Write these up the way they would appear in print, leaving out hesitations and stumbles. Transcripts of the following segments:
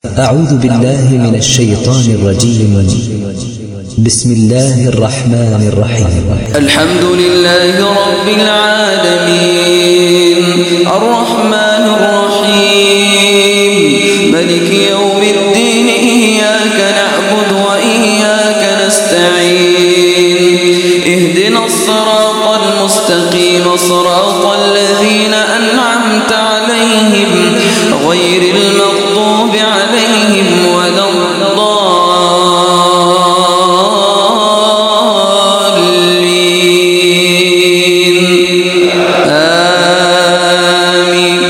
أعوذ بالله من الشيطان الرجيم. بسم الله الرحمن الرحيم. الحمد لله رب العالمين الرحمن الرحيم ملك يوم الدين إياك نعبد وإياك نستعين اهدنا الصراط المستقيم صراط الذين أنعمت عليهم غير المغضوب عليهم ولا الضالين آمين.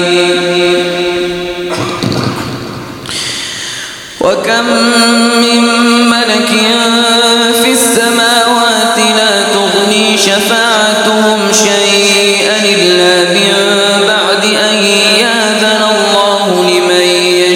وكم من ملك في السماوات لا تغني شفاعتهم شيئا إلا من بعد أن يأذن الله لمن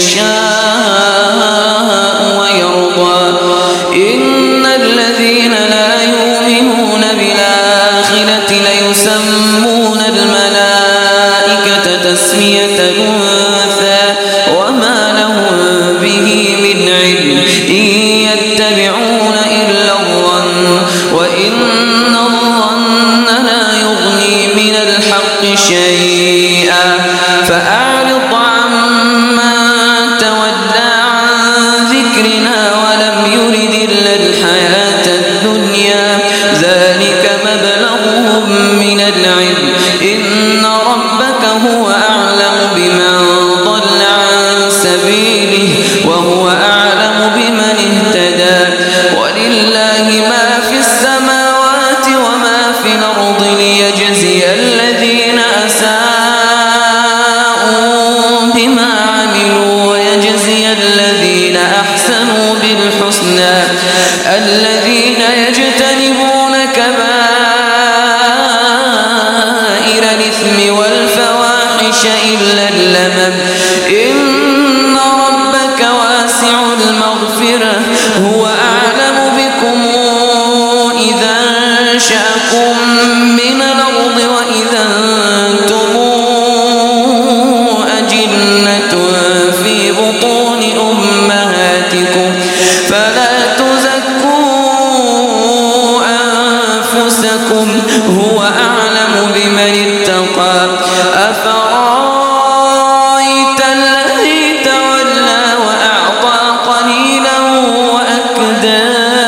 يشاء ويرضى إن الذين لا يؤمنون بالآخرة ليسمون الملائكة تسمية الأنثى وما لهم به من علم إن يتبعون إلا الظن وإن الظن لا يغني من الحق شيئا فأعرض عمن تولى عن ذكرنا ولم يرد إلا الحياة الدنيا ذلك مبلغهم من العلم إن ربك هو أعلم بمن ضل عن سبيله وهو أعلم بمن اهتدى ولله ما في السماوات وما في الأرض ليجزي الذين أساءوا بما عملوا ويجزي الذين أحسنوا بالحسنى الذين يجتنبون كبائر الإثم والفواحش إلا اللمم إن ربك واسع المغفرة هو أعلم بكم إذا أنشأكم من الأرض وإذا أنتم أجنة في بطون أمهاتكم فلا تزكوا أنفسكم هو أعلم بمن اتقى أفرأيت الذي تولى وأعطى قليلا وأكدى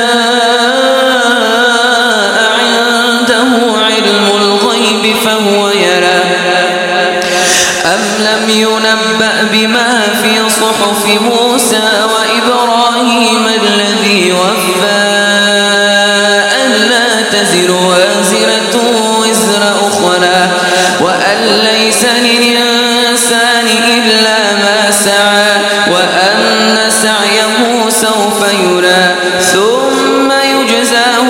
أعنده علم الغيب فهو يرى أم لم ينبأ بما في صحف موسى وإبراهيم الذي وفى ألا تزر وازرة وزر أخرى وأن ليس للإنسان إلا ما سعى وأن سعيه سوف يرى ثم يجزاه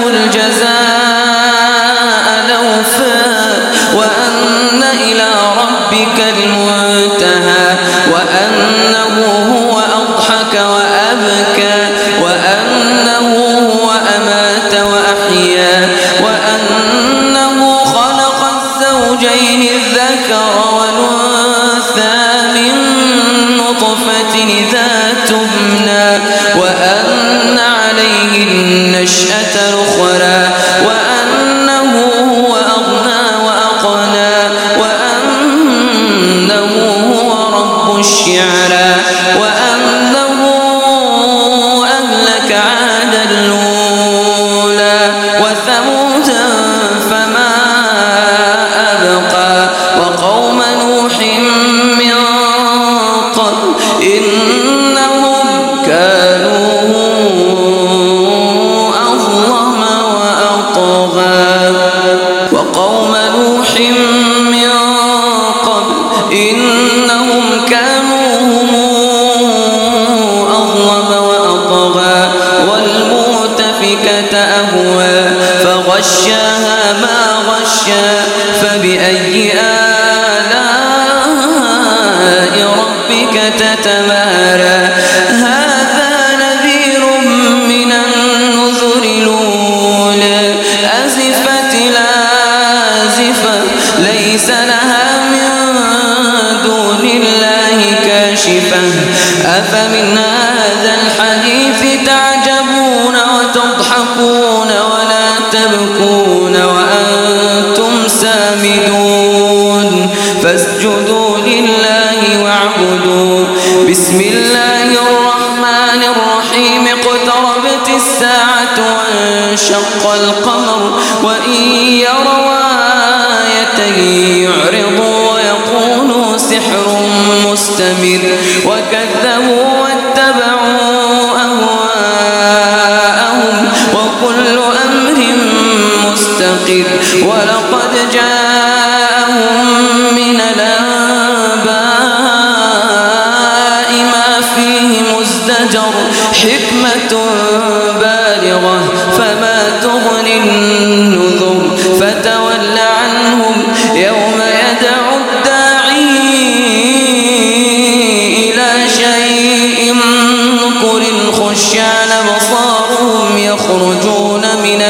الجزاء الأوفى وأن إلى ربك المنتهى وأنه هو أضحك هذا الحديث تعجبون وتضحكون ولا تبكون وأنتم سامدون فاسجدوا لله واعبدوا. بسم الله الرحمن الرحيم. اقتربت الساعة وانشق القمر وإن يروا آية يعرضوا ويقولوا سحر مستمر وكذبوا واتبعوا أهواءهم وكل أمر مستقر. ولقد جاءهم من الأنباء ما فيه مزدجر حكمة بالغة فما تغني النذر. فتول عنهم يوم يدعو الداعي إلى شيء نكر. خشعن بصارهم يخرجون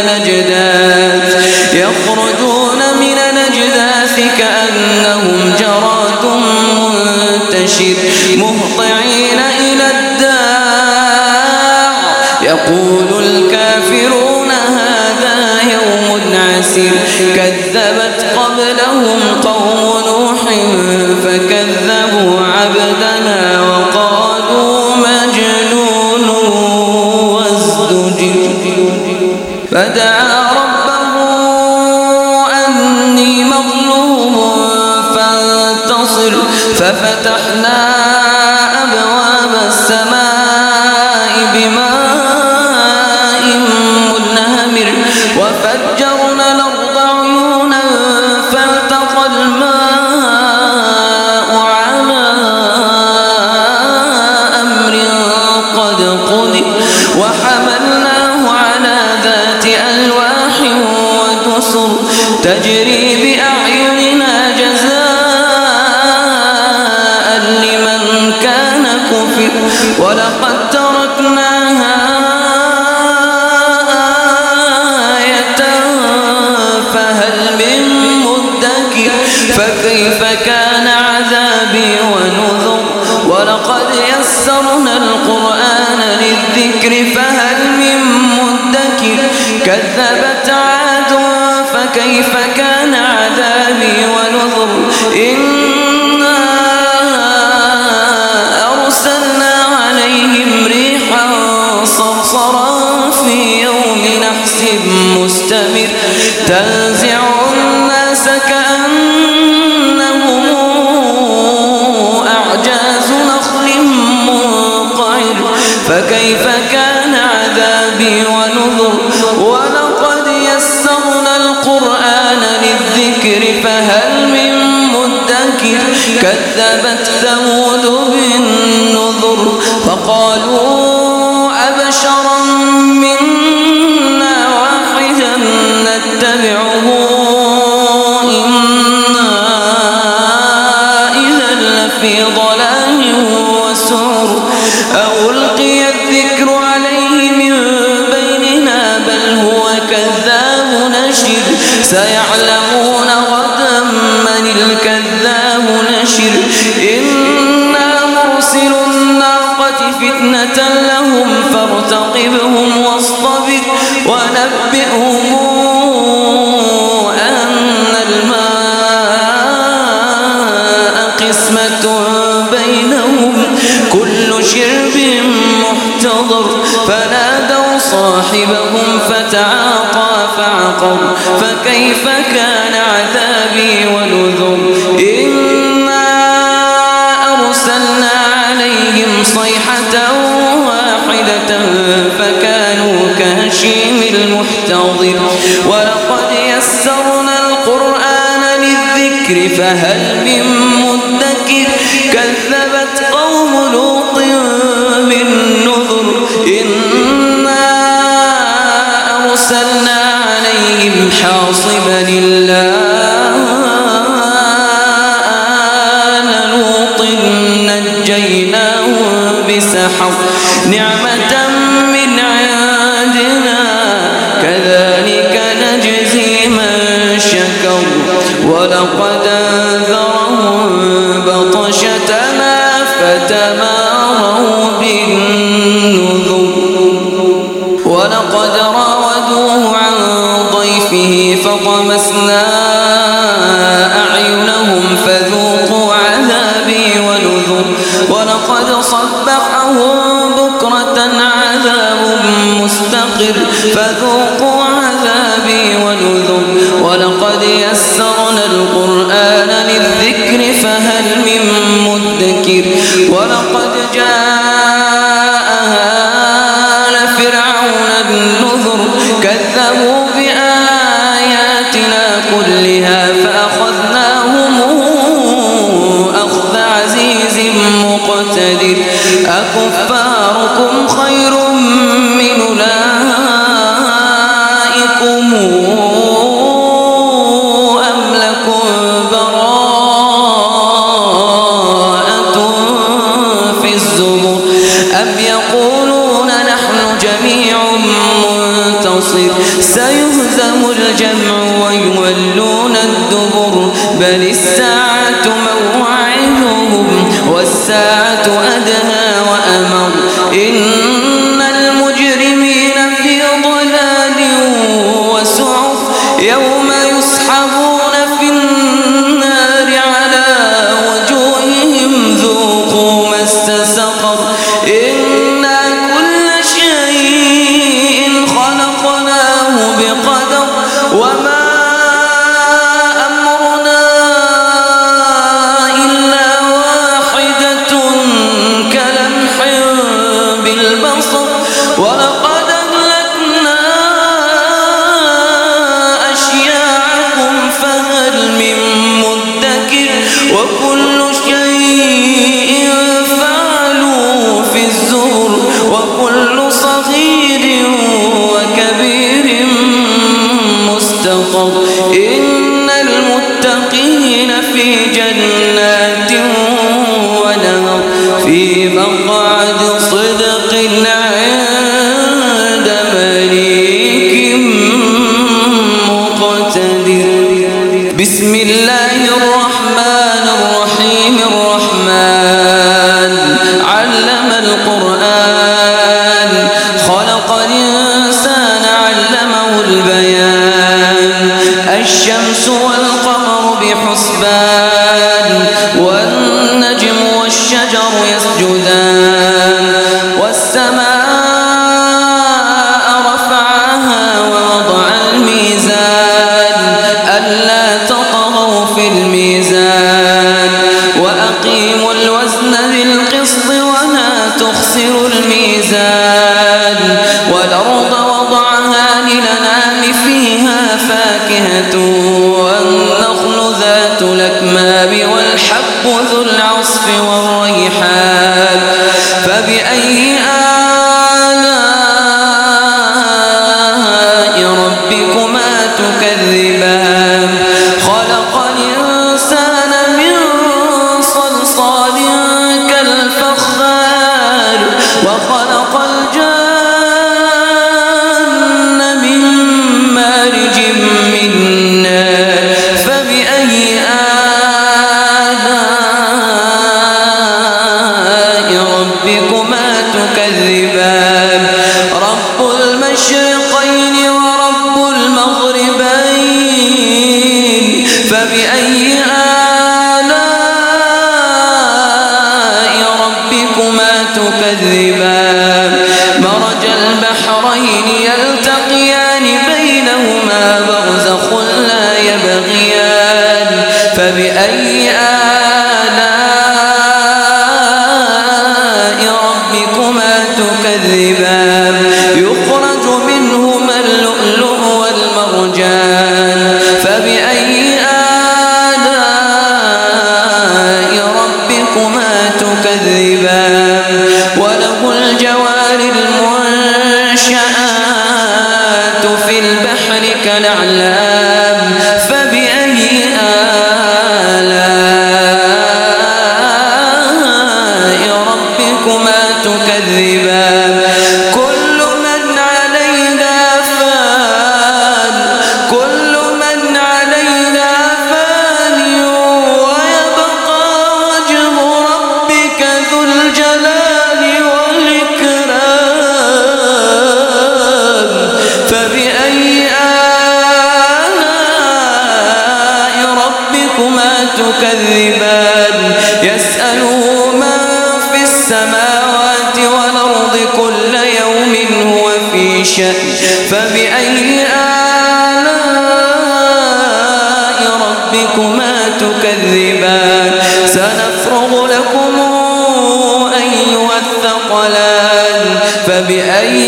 من الأجداث كأنهم جراد منتشر مهطعين إلى الداع يقول الكافرون هذا يوم عسير. كذبت قبلهم قوم نوح فكذبوا عبدنا وقالوا مجنون وازدجر. فدعا ربه أني مغلوب فانتصر. ففتحنا أبواب السماء بماء منهمر وفجرنا الأرض عيونا فالتقى الماء على أمر قد قدر وحملناه على ذات ألواح ودسر تجري بأعيننا جزاء لمن كان كفر. ولقد تركناها آية فهل من مدكر. فكيف كان عذابي ونذر. ولقد يسرنا القرآن للذكر فهل من مدكر. كذبت عاد فكيف كان عذابي ونذر. إنا أرسلنا عليهم ريحا صرصرا في يوم نحس مستمر تنزع الناس كأنهم أعجاز نخل منقعر. فكيف كان عذابي ونذر. ولقد يسرنا القرآن للذكر فهل من مدكر. كذبت ثمود بالنذر فقالوا أبشرا منا واحدا نتبعه إنا إذا لفي ضلال وسعر. ألقي الذكر عليه من بيننا بل هو كذاب نشر. سيعلمون غدا من الكذاب نشر. إنا مرسل الناقة فتنة لهم فارتقبهم واصطبر ونبئهم أن الماء قسمة بينهم كل شرب محتضر. فنادوا صاحبهم فتعاطى فعقر. فكيف كان عذابي ونذر. إنا أرسلنا عليهم صيحة واحدة فكانوا كهشيم المحتضر. ولقد يسرنا القرآن للذكر فهل من مدكر. كذبت قوم لوط بالنذر. إنا أرسلنا عليهم حاصبا إلا آل لوط نجيناهم بسحر نعمة من عندنا كذلك نجزي من شكر. ولقد أنذرهم بطشتنا فتماروا بالنذر. وراءهم بكرة عذاب مستقر فذوقوا عذابي ونذر ولقد يسرنا القرآن للذكر فهل من مدكر ولقد جاء آل فرعون النذر كذبوا بآياتنا كلها فأخذناهم أخذ عزيز مقتدر أكفاركم خير من أولئكم أم لكم براءة في الزبر أم يقولون نحن جميع منتصر سيهزم الجمع ويولون الدبر بل الساعة موعدهم والساعة أدهى وأمر إن المجرمين في ضلال وسعر يوم يسحبون في النار على وجوههم ذوقوا مس سقر إنا كل شيء خلقناه بقدر وما أمرنا إلا واحدة كلمح بالبصر ولقد أهلكنا أشياعكم فهل من مدكر وكل شيء فعلوا في الزبر وكل صغير وكبير مستقر إن المتقين في جنات ونهر في مقعد صدق عند مليك مقتدر بسم الله الرحمن الرحيم الرحمن علم القرآن خلق الإنسان علمه البيان الشمس والقمر بحسبان والنجم والشجر يسجدان والسماء رفعها ووضع الميزان ألا تطغوا في الميزان وأقيموا الوزن بالقسط ولا تخسروا الميزان والأرض وضعها للأنام فيها فاكهة والنخل ذات الأكمام والحب ذو العصف والريحان فبأي آلاء ربكما تكذبان خلق الإنسان من صلصال كالفخار وخلق الجن من مارج من نار فبأي آلاء ربكما تكذبان رب المشرقين ورب المغربين فبأي آلاء ربكما تكذبان مرج البحرين يلتقيان بينهما برزخ لا يبغيان فبأي آلاء ربكما تكذبان يخرج منهما اللؤلؤ والمرجان فبأي آلاء ربكما تكذبان وله الجوار المنشآت في البحر كالأعلام فبأي آلاء ربكما تكذبان كل من عليها فان كل من عليها فان ويبقى وجه ربك ذو الجلال والإكرام كل يوم هو في شأن فبأي آلاء ربكما تكذبان سنفرغ لكم أيها الثقلان فبأي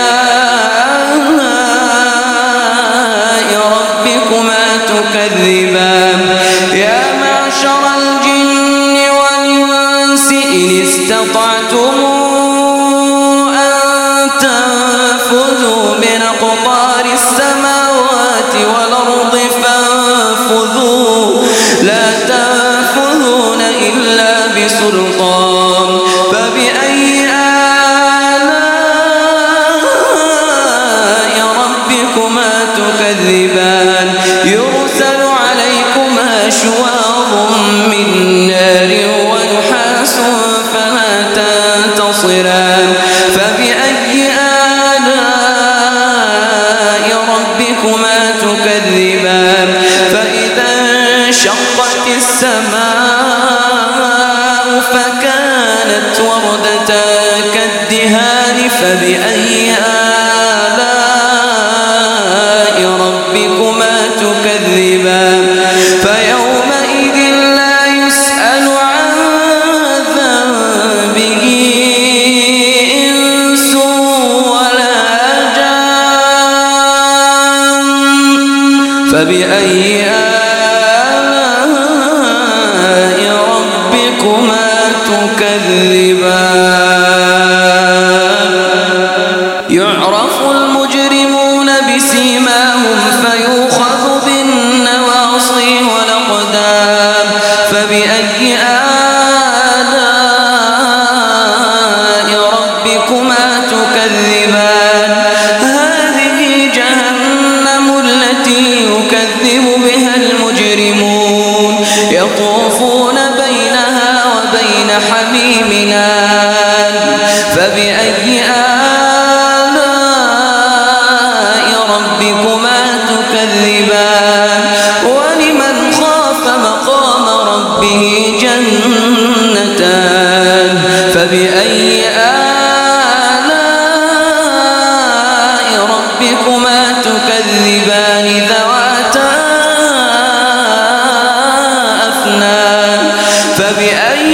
آلاء ربكما تكذبان يا معشر الجن والإنس إن استطعتم أن تنفذوا من أقطار السماوات والأرض فانفذوا لا تنفذون إلا بسلطان فبأي آلاء ربكما تكذبان يرسل عليكما شواظ من نار ونحاس فلا تنتصران فبأي آلاء ربكما تكذبان فإذا انشقت السماء فكانت وردة كالدهان فبأي آلاء ربكما تكذبان فيومئذ لا يسأل عن ذنبه إنس ولا جان فبأي آلاء ربكما تكذبان يعرف المجرمون بسيماهم فيؤخذ بالنواصي والأقدام فبأي آلاء ربكما تكذبان هذه جهنم التي يكذب بها المجرمون يطوفون بينها وبين حميم آن فبأي آلاء ربكما تكذبان ولمن خاف مقام ربه جنتان فبأي آلاء ربكما تكذبان ذواتا أفنان فبأي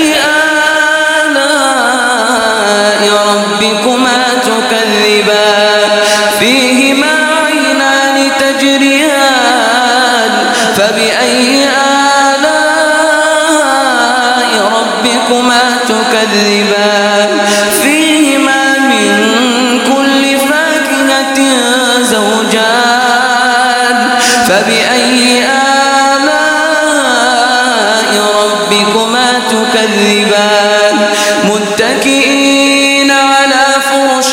آلاء ربكما تكذبان فيهما عينان تجريان فبأي آلاء ربكما تكذبان فيهما من كل فاكهة زوجان فبأي آلاء ربكما تكذبان متكئين على فرش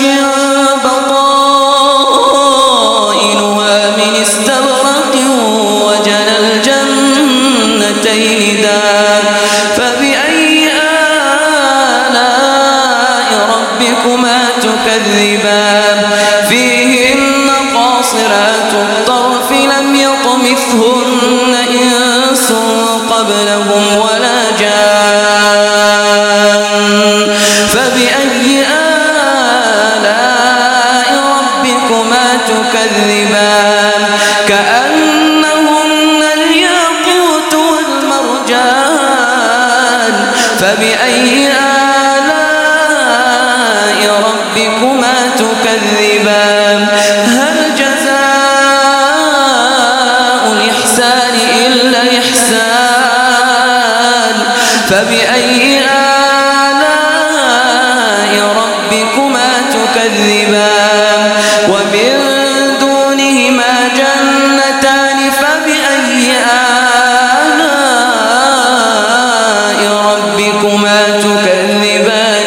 بطائنها من استبرق وجنى الجنتين دان فبأي آلاء ربكما تكذبان فيهن قاصرات الطرف لم يطمثهن إنس قبلهم ولا جان فبأي آلاء ربكما تكذبان كأنهن الياقوت والمرجان فبأي آلاء ربكما تكذبان هل جزاء الإحسان إلا الإحسان فبأي آلاء ربكما تكذبان ومن دونهما جنتان فبأي آلاء ربكما تكذبان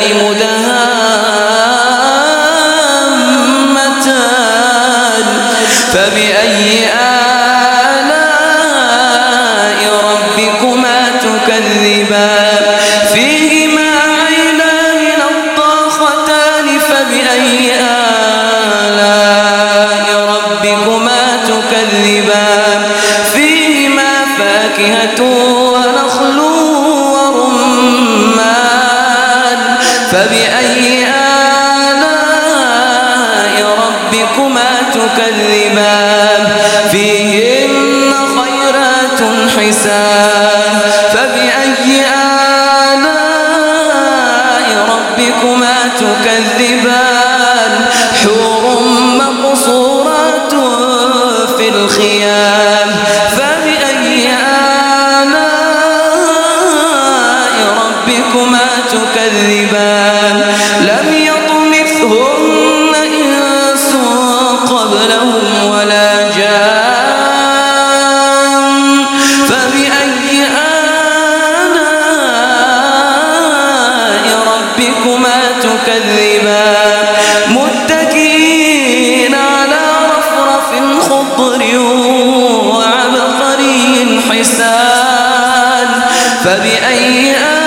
مدهامتان فبأي آلاء ربكما تكذبان فيهما عينان نضاختان فبأي آلاء تكذبان حور مقصورات في الخيام فبأي آلاء ربكما تكذبان لم يطمثهن إنس قبلهم ولا جان فبأي آلاء ربكما تكذبان متكئين على رفرف خضر وعبقري حسان فبأي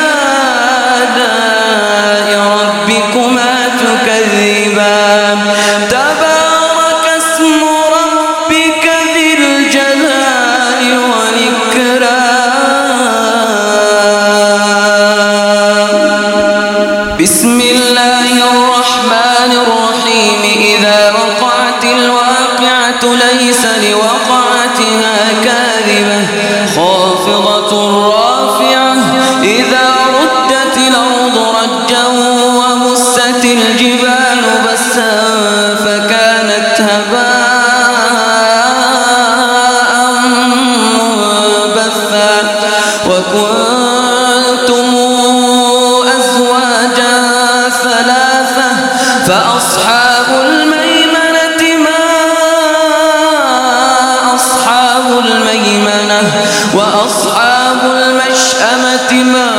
آلاء ربكما تكذبان تبارك اسم ربك ذي الجلال والإكرام بسم الله الرحمن الرحيم إذا وقعت الواقعة ليس لوقعتها كاذبة خافضة رافعة إذا ردت الأرض رجا وبست الجبال بسا فكانت هباء منبثا وكنتم أزواجا ثلاثة فأصحاب الميمنة ما أصحاب الميمنة وأصحاب المشأمة ما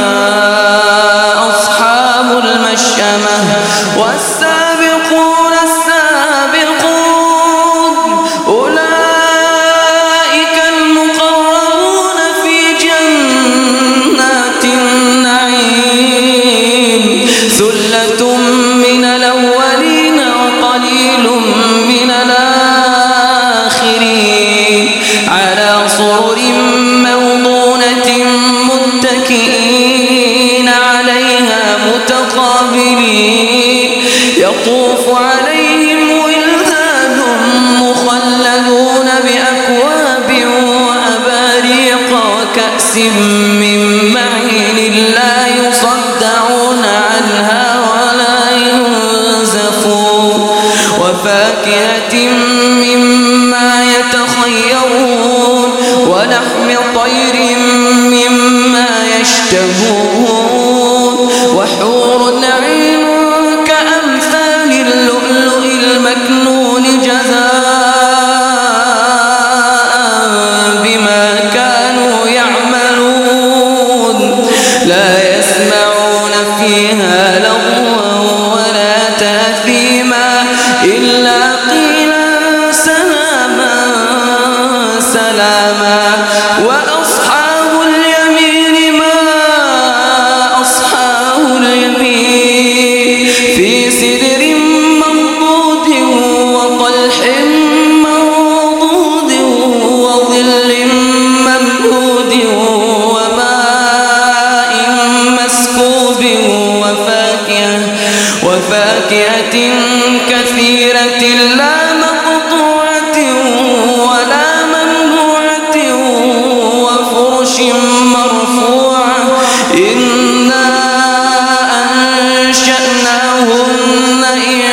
أصحاب المشأمة والسابقون السابقون أولئك المقربون في جنات النعيم ثلة من الأولين وقليل من الآخرين على سرر موضونة متكئين عليها متقابلين يطوف عليهم ولدان مخلدون بأكواب وأباريق وكأس من معين لا يصدعون عنها ولا ينزفون وفاكهة مما يتخيرون ولحم طير مما يشتهون وحور عين كأمثال اللؤلؤ المكنون جزاء بما كانوا يعملون لا يسمعون فيها لغوا ولا تأثيما إلا قيلا سلاما سلاما وأصحاب اليمين ما أصحاب اليمين في سدر منضود وطلح منضود وظل ممدود وماء مسكوب وفاكهة كثيرة لا مقطوعة ولا ممنوعة وفرش مرفوعة إنا أنشأناهن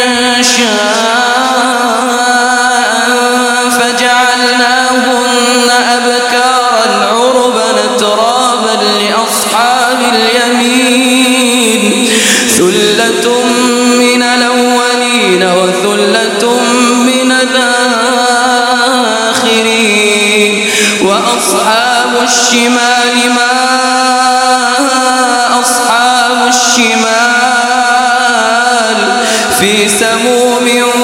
إنشاء فجعلناهن أبكارا عربا ترابا لأصحاب اليمين ثلة من الأولين وثلة من الآخرين وأصحاب الشمال ما أصحاب الشمال في سموم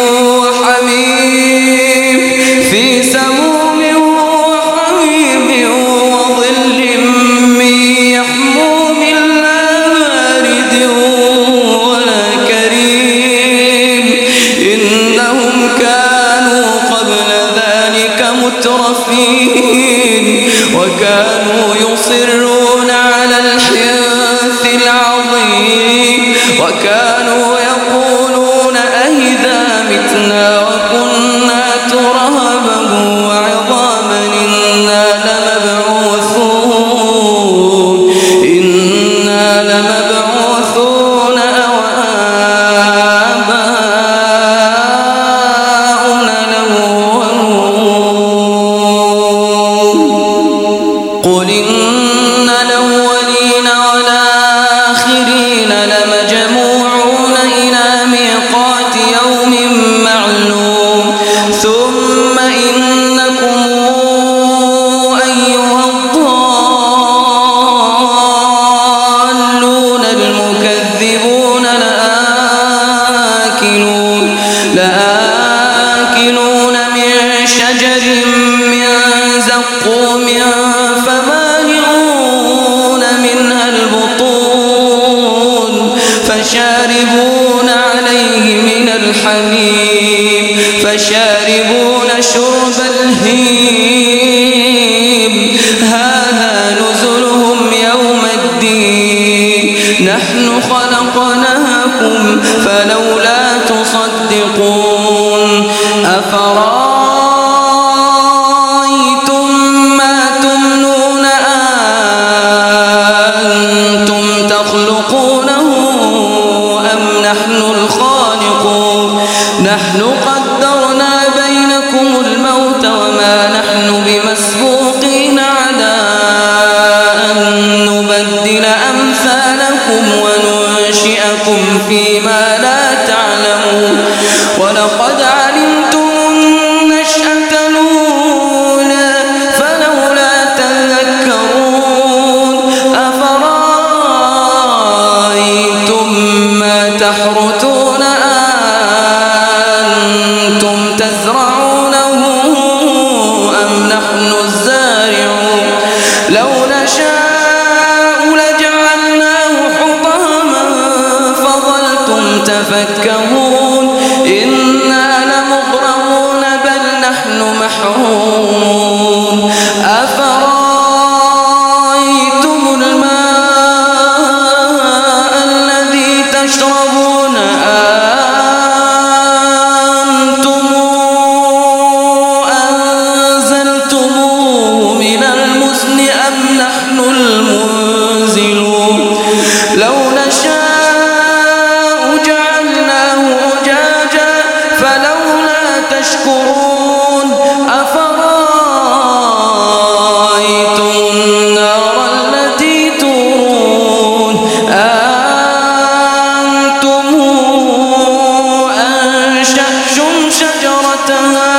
وحميم في سموم وحميم وظل من يحموم لا بارد ولا كريم إنهم كانوا قبل ذلك مترفين وكانوا يصرون على الحنث العظيم وكانوا يقولون أئذا متنا وكنا ترابا وعظاما إنا لمبعوثون أو لآكلون من شجر من زقوم فمالئون منها البطون فشاربون عليه من الحميم فشاربون شرب الهيم هذا نزلهم يوم الدين نحن خلقناكم فلولا تصدقون أفرأيتم ما تمنون أنتم تخلقونه أم نحن الخالقون نحن قدرنا بينكم الموت وما نحن بمسبوقين على أن نبدل أمثالكم وننشئكم فيما لا تعلمون ولقد علمتم النشأة الأولى فلولا تذكرون أفرأيتم ما تحرثون أنتم تزرعونه أم نحن الزارعون لو نشاء لجعلناه حطاما فظلتم تفكهون إنا لمغرمون بل نحن محرومون أفرأيتم الماء الذي تشربون أنتم أنزلتموه من المزن أم نحن المنزلون لو نشاء جعلناه أجاجا فلولا تشكرون أفرأيتم النار التي تورون أنتم أنشأتم شجرتها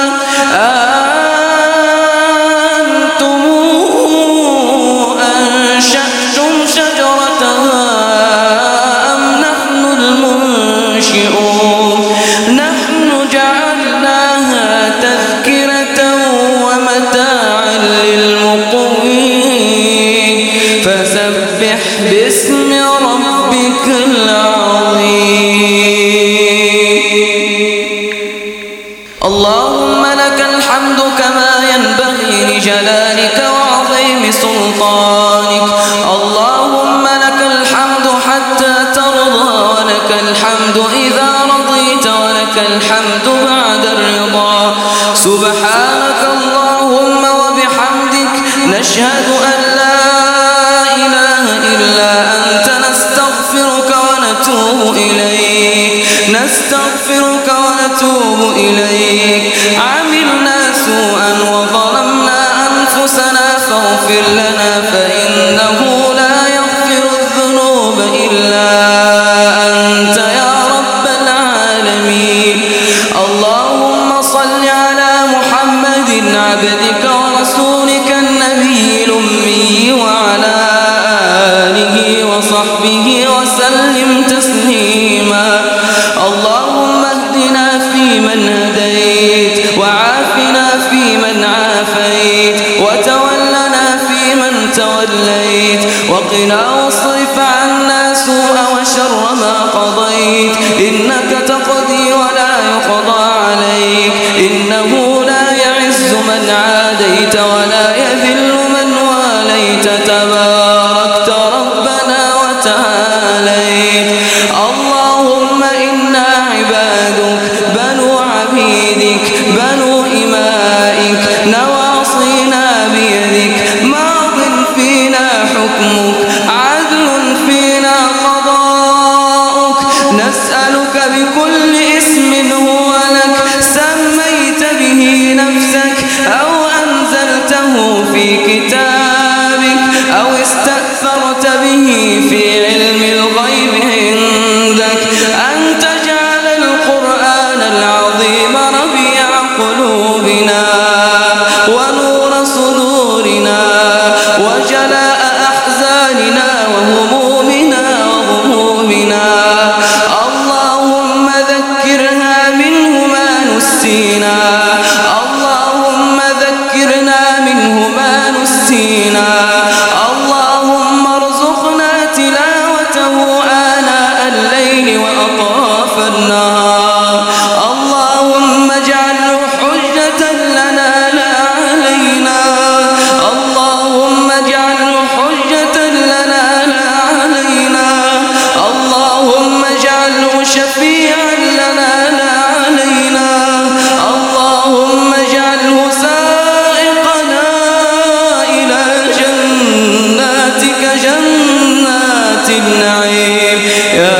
أم نحن المنشئون نحن جعلناها تذكرة ومتاعا للمقوين فسبح باسم ربك العظيم اللهم لك الحمد كما ينبغي لجلالك وعظيم سلطانك اللهم لك الحمد حتى ترضى ولك الحمد إذا رضيت ولك الحمد بعد الرضا سبحانك اللهم وبحمدك نشهد أن لا إله إلا أنت نستغفرك إليك عملنا سوءا وظلمنا أنفسنا فاغفر لنا فإنه لا يغفر الذنوب إلا أنت يا رب العالمين اللهم صل على محمد عبدك ورسولك النبي الأمي وعلى آله وصحبه وسلم تسليما اللهم اهدنا فيمن هديت وعافنا فيمن عافيت وتولنا فيمن توليت وقنا واصرف عنا سوء وشر ما قضيت إنك تقضي ولا يقضى عليك إنه لا يعز من عاديت ولا يذل من واليت تباركت ربنا وتعاليت اللهم إنا عبادك بنو عبيدك بنو إمائك نواصينا بيدك ماض فينا حكمك عدل فينا قضاؤك نسألك بكل اسم هو لك سميت به نفسك أو أنزلته في كتابك أو استأثرت به في علم الغيب عندك أن تجعل القرآن العظيم ربيع قلوبنا ونور صدورنا وجلاء أحزاننا وهمومنا اللهم ذكرها منه نسينا اللهم ذكرنا منه ما نسينا اللهم ارزقنا تلاوته آناء الليل وأطراف النهار اللهم اجعله حجة لنا لا علينا اللهم اجعله حجة لنا لا علينا اللهم اجعله شفيعا لنا لا علينا اللهم اجعله سائقنا إلى جناتك جنات النعيم يا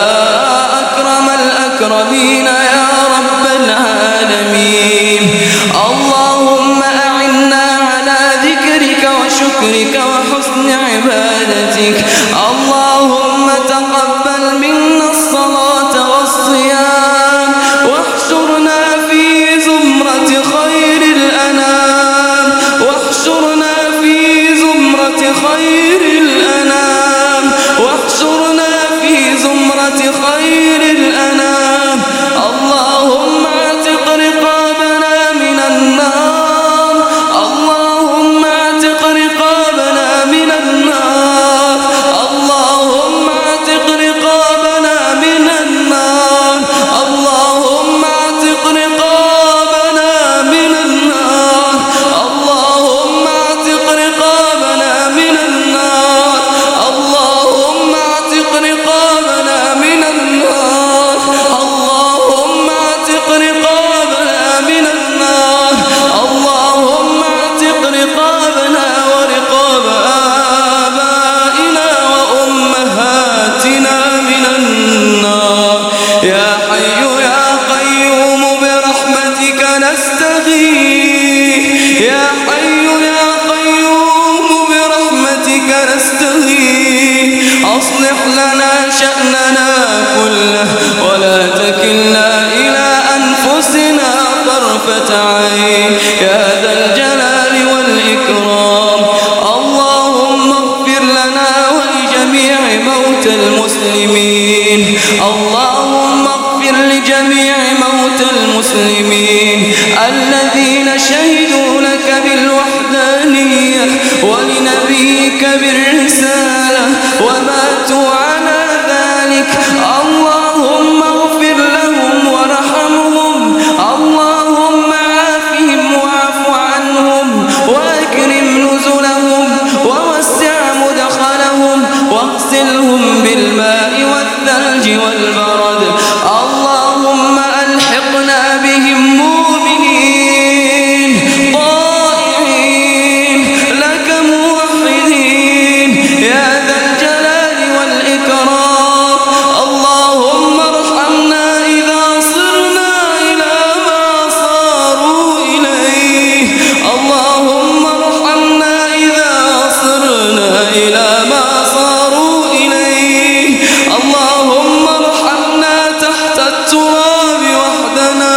أكرم الأكرمين يا رب العالمين اللهم أعنا على ذكرك وشكرك وحسن عبادتك اللهم تقبل منا الصلاة والصيام واحشرنا في زمرة خير الأنام واحشرنا في زمرة خير الأنام واحشرنا في زمرة خير الأنام اللهم اعتق رقابنا من النار اللهم اعتق رقابنا من النار اللهم اعتق رقابنا من النار اللهم اعتق رقابنا من النار اللهم اعتق رقابنا من النار اللهم اعتق رقابنا من النار اللهم اعتق رقابنا من النار اللهم اعتق رقابنا ورقاب آبائنا وأمهاتنا من النار يا حي يا قيوم برحمتك نستغيث يا حي يا قيوم برحمتك نستغيث أصلح لنا شأننا كله ولا تكلنا إلى أنفسنا طرفة عين يا ذا الجلال والإكرام اللهم اغفر لنا ولجميع موتى المسلمين اللهم اغفر لجميع موتى المسلمين الذين شهدوا لك بالوحدانية ولنبيك بالرسالة وماتوا على ذلك اللهم اغفر لهم وارحمهم اللهم عافهم واعف عنهم واكرم نزلهم ووسع مدخلهم واغسلهم بالماء والثلج والبرد اللهم ألحقنا بهم مؤمنين طائعين لك موحدين يا ذا الجلال والإكرام اللهم ارحمنا إذا صرنا إلى ما صاروا إليه اللهم ارحمنا إذا صرنا إلى ما صاروا إليه اللهم ارحمنا تحت التراب وحدنا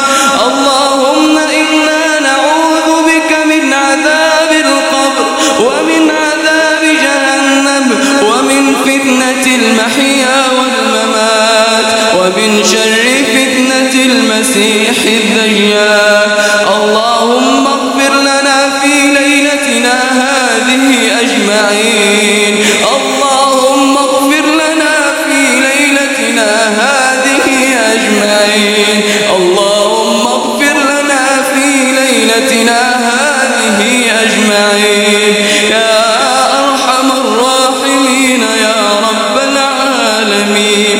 اللهم إنا نعوذ بك من عذاب القبر ومن عذاب جهنم ومن فتنة المحيا والممات ومن شر فتنة المسيح الدجال اللهم اغفر لنا في ليلتنا هذه أجمعين اللهم اغفر لنا في ليلتنا هذه أجمعين اللهم اغفر لنا في ليلتنا هذه أجمعين يا أرحم الراحمين يا رب العالمين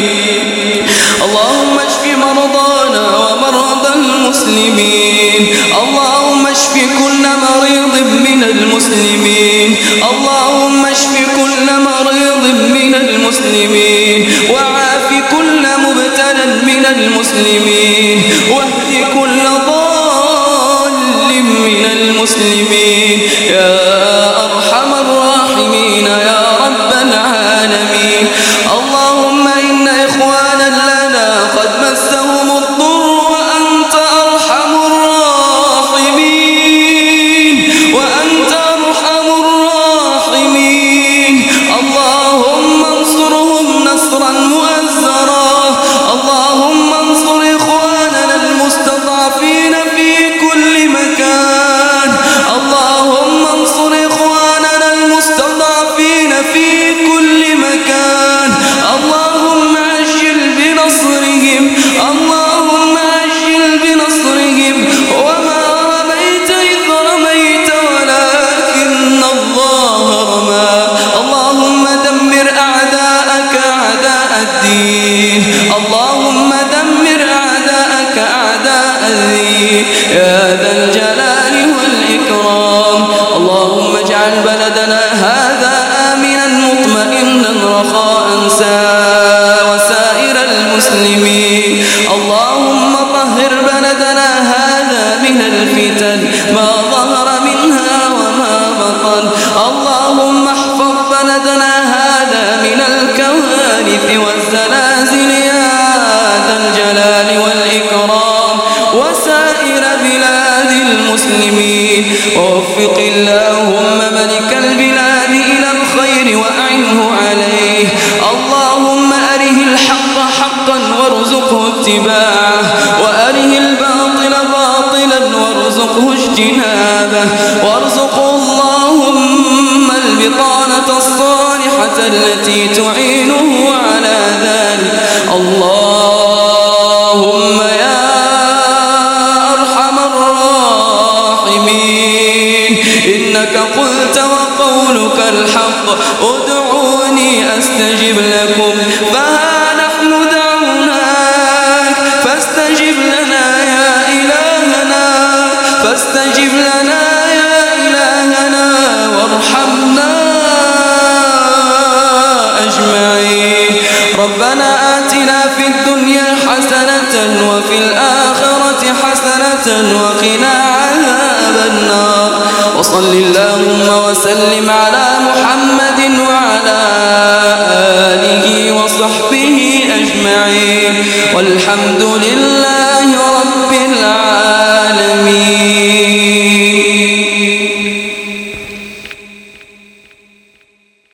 اللهم اشف مرضانا ومرضى المسلمين اللهم اشف كل مريض من المسلمين اللهم اشف كل مريض من المسلمين وعاف كل مبتلى من المسلمين واهد كل ضال من المسلمين يا أرحم الراحمين يا رب العالمين اللهم إن إخوانا لنا قد مسهم الضر وأنت أرحم الراحمين وأنت أرحم الراحمين اللهم انصرهم نصرا مؤزرا اللهم انصر إخواننا المستضعفين العظيم يا ذا الجلال والإكرام. اللهم اجعل بلدنا هذا آمنا مطمئنا رخاء وسائر المسلمين. اللهم طهر بلدنا هذا من الفتن ما ظهر منها وما بطن. اللهم احفظ بلدنا هذا من الكوارث والزلازل يا ذا الجلال والإكرام وسائر بلاد المسلمين. ووفق اللهم ملك البلاد إلى الخير وأعنه عليه. اللهم أره الحق حقا وارزقه اتباعه وأره الباطل باطلا وارزقه اجتنابه. وارزقه اللهم البطانة الصالحة التي تعينه على ذلك. اللهم يا أرحم الراحمين إنك قلت وقولك الحق ادعوني أستجب لكم. فها نحن دعوناك فاستجب لنا يا إلهنا فاستجب لنا يا إلهنا وارحمنا أجمعين. ربنا آتنا في الدنيا حسنة وفي الآخرة حسنة وقنا عذاب النار. وصل اللهم وسلم على محمد وعلى آله وصحبه أجمعين والحمد لله رب العالمين.